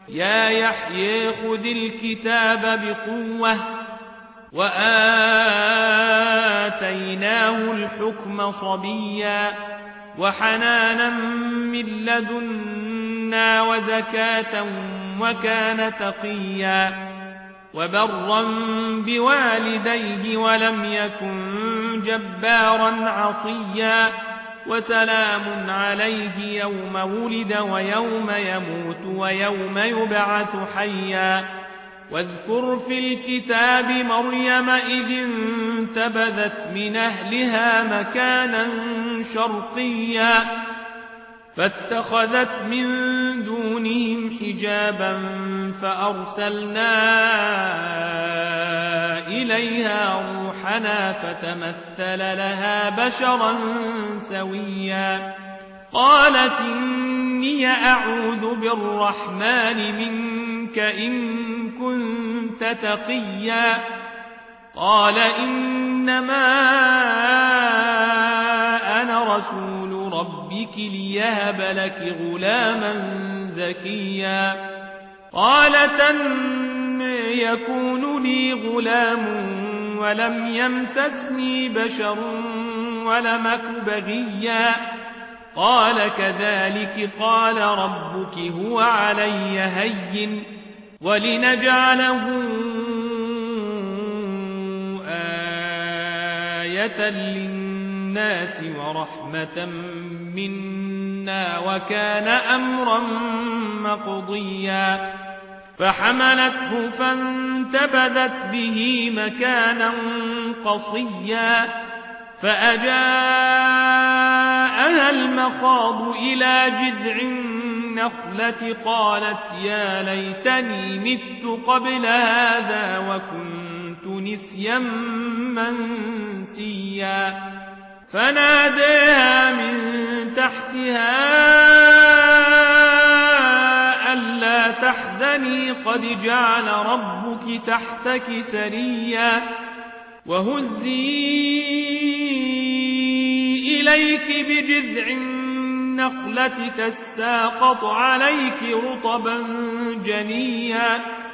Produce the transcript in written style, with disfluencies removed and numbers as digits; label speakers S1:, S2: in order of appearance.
S1: يا يحيى خذ الكتاب بقوة وآتيناه الحكم صبيا وحنانا من لدنا وزكاة وكان تقيا وبرا بوالديه ولم يكن جبارا عصيا وسلام عليه يوم ولد ويوم يموت ويوم يبعث حيا واذكر في الكتاب مريم إذ انتبذت من أهلها مكانا شرقيا فاتخذت من دونهم حجابا فأرسلنا إليها روحنا فتمثل لها بشرا سويا قالت إني أعوذ بالرحمن منك إن كنت تقيا قال إنما أنا رسول ربك ليهب لك غلاما زكيا قالت أن يكون لي غلام ولم يمسسني بشر ولم أك بغيا قال كذلك قال ربك هو علي هين ولنجعله آية للناس ورحمة منا وكان أمرا مقضيا فحملته فانتبذت به مكانا قصيا فأجاءها المخاض إلى جذع النخلة قالت يا ليتني مت قبل هذا وكنت نسيا منسيا فناديها من تحتها ألا تحزني قد جعل ربك تحتك سريا وهزي إليك بجذع النخلة تساقط عليك رطبا جنيا